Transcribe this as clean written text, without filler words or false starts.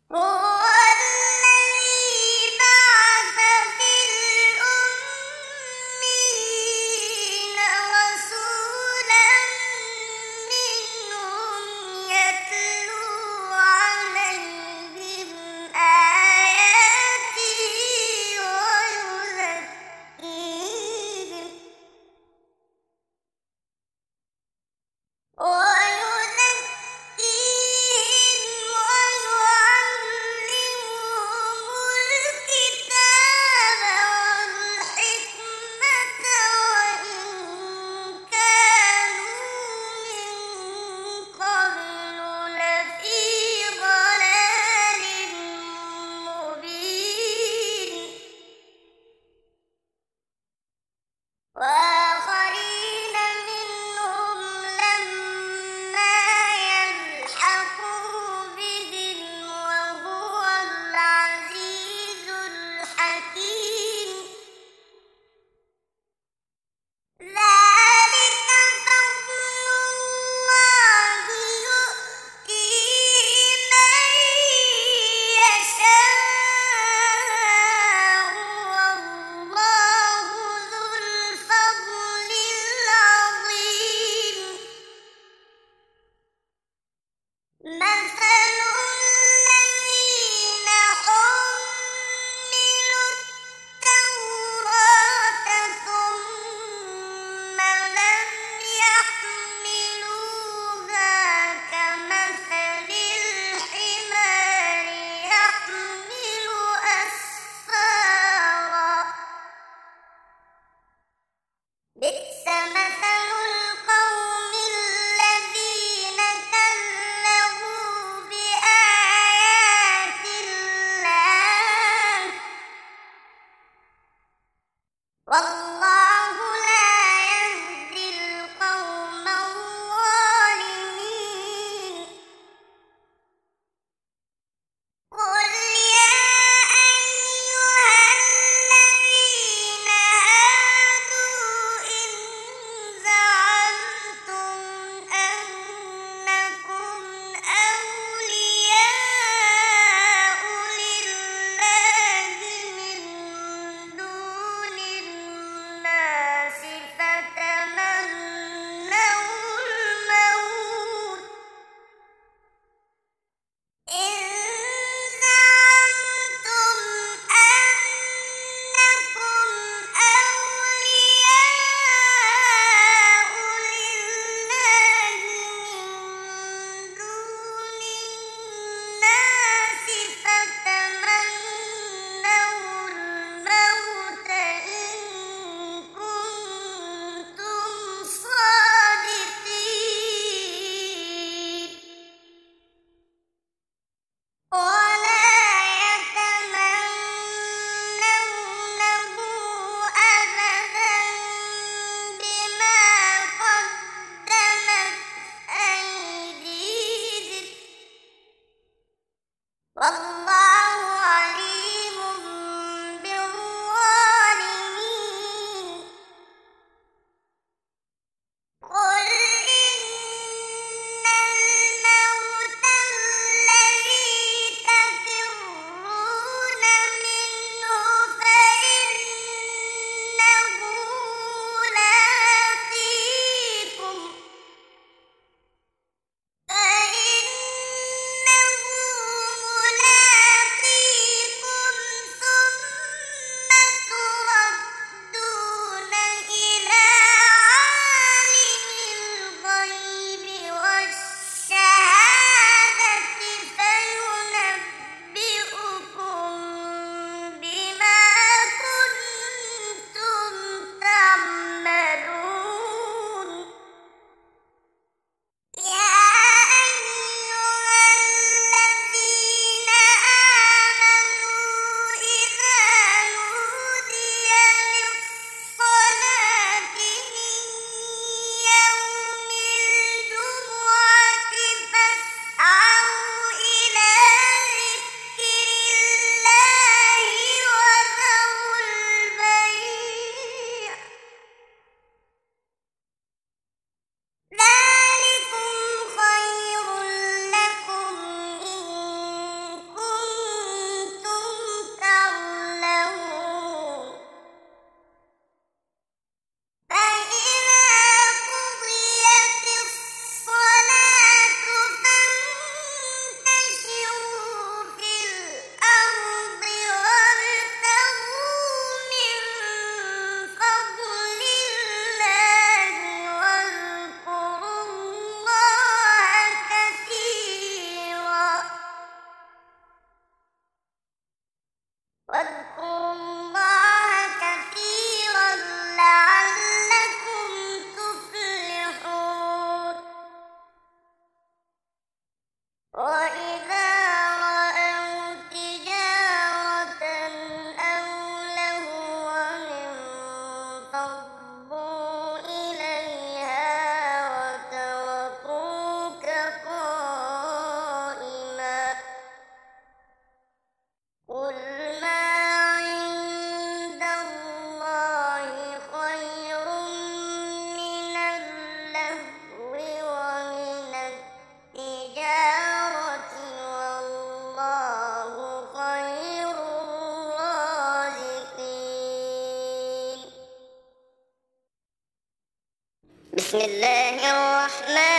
هو الذي بعث في الأميين رسولا منهم يتلو عليهم آياته ويزكيهم ويعلمهم الكتاب والحكمة وإن كانوا من قبل لفي ضلال مبين وآخرين منهم لما يلحقوا بهم وهو العزيز الحكيم ذلك فضل الله يؤتيه من يشاء والله ذو الفضل العظيم مثل الذين حملوا التوراة ثم لم يحملوها كمثل الحمار يحمل أسفارا بئس مثل القوم الذين كذبوا بآيات الله والله لا يهدي القوم الظالمين قل يا أيها الذين هادوا إن زعمتم أنكم أولياء لله من دون الناس فتمنوا الموت إن زعمتم أنكم أولياء لله من دون الناس فتمنوا الموت إن كنتم صادقين ولا يتمنونه أبدا بما قدمت أيديهم والله عليم بالظالمين قل إن الموت الذي تفرون منه فإنه ملاقيكم بسم الله الرحمن